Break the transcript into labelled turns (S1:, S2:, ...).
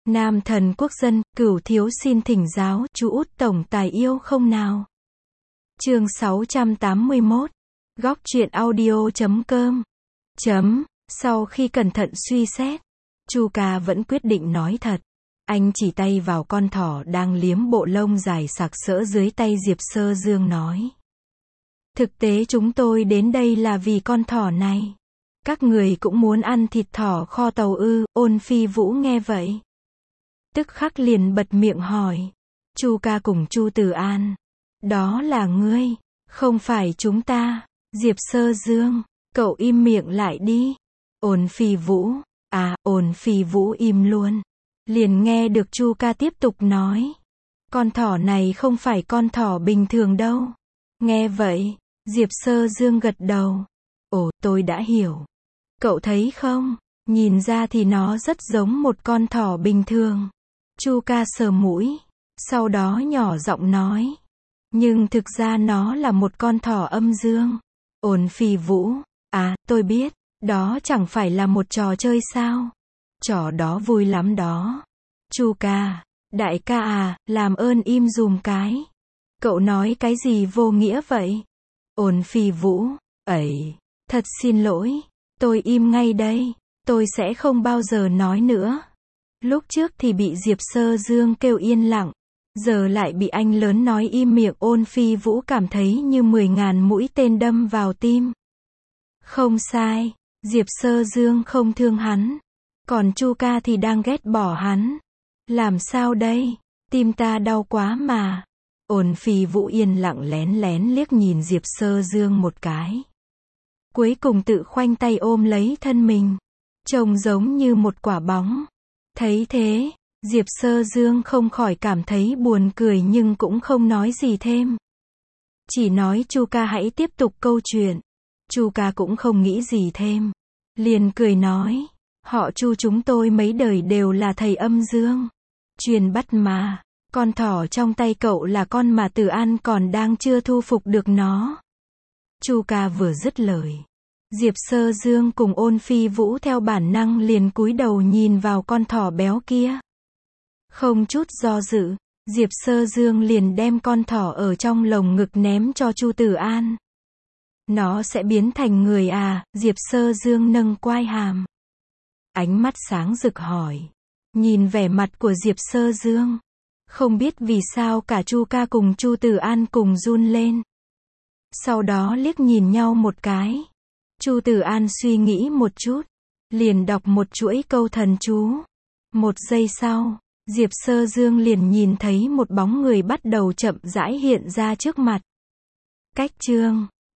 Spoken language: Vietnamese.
S1: Nam thần quốc dân, Cửu thiếu xin thỉnh giáo, chú út tổng tài yêu không nào? Chương 681. Góc truyện audio.com. Sau khi cẩn thận suy xét, Chu Ca vẫn quyết định nói thật. Anh chỉ tay vào con thỏ đang liếm bộ lông dài sặc sỡ dưới tay Diệp Sơ Dương nói. Thực tế chúng tôi đến đây là vì con thỏ này. Các người cũng muốn ăn thịt thỏ kho tàu ư? Ôn Phi Vũ nghe vậy, tức khắc liền bật miệng hỏi. Chu Ca cùng Chu Từ An. Đó là ngươi, không phải chúng ta. Diệp Sơ Dương, cậu im miệng lại đi. Ôn Phi Vũ. Ôn Phi Vũ im luôn. Liền nghe được Chu Ca tiếp tục nói. Con thỏ này không phải con thỏ bình thường đâu. Nghe vậy, Diệp Sơ Dương gật đầu. Ồ, tôi đã hiểu. Cậu thấy không, nhìn ra thì nó rất giống một con thỏ bình thường. Chu Ca sờ mũi, sau đó nhỏ giọng nói. Nhưng thực ra nó là một con thỏ âm dương. Ôn Phi Vũ. Tôi biết, đó chẳng phải là một trò chơi sao? Trò đó vui lắm đó. Chu Ca, đại ca làm ơn im dùm cái. Cậu nói cái gì vô nghĩa vậy? Ôn Phi Vũ. Thật xin lỗi, tôi im ngay đây, tôi sẽ không bao giờ nói nữa. Lúc trước thì bị Diệp Sơ Dương kêu yên lặng, giờ lại bị anh lớn nói im miệng. Ôn Phi Vũ cảm thấy như 10.000 mũi tên đâm vào tim. Không sai, Diệp Sơ Dương không thương hắn, còn Chu Ca thì đang ghét bỏ hắn. Làm sao đây? Tim ta đau quá mà. Ôn Phi Vũ yên lặng lén lén liếc nhìn Diệp Sơ Dương một cái. Cuối cùng tự khoanh tay ôm lấy thân mình, trông giống như một quả bóng. Thấy thế, Diệp Sơ Dương không khỏi cảm thấy buồn cười nhưng cũng không nói gì thêm. Chỉ nói Chu Ca hãy tiếp tục câu chuyện. Chu Ca cũng không nghĩ gì thêm, liền cười nói. Họ Chu chúng tôi mấy đời đều là thầy âm dương, truyền bắt mà. Con thỏ trong tay cậu là con mà Từ An còn đang chưa thu phục được nó. Chu Ca vừa dứt lời, Diệp Sơ Dương cùng Ôn Phi Vũ theo bản năng liền cúi đầu nhìn vào con thỏ béo kia. Không chút do dự, Diệp Sơ Dương liền đem con thỏ ở trong lồng ngực ném cho Chu Từ An. Nó sẽ biến thành người à? Diệp Sơ Dương nâng quai hàm, ánh mắt sáng rực hỏi. Nhìn vẻ mặt của Diệp Sơ Dương, không biết vì sao cả Chu Ca cùng Chu Từ An cùng run lên. Sau đó liếc nhìn nhau một cái. Chu Từ An suy nghĩ một chút, liền đọc một chuỗi câu thần chú. Một giây sau, Diệp Sơ Dương liền nhìn thấy một bóng người bắt đầu chậm rãi hiện ra trước mặt. Cách chương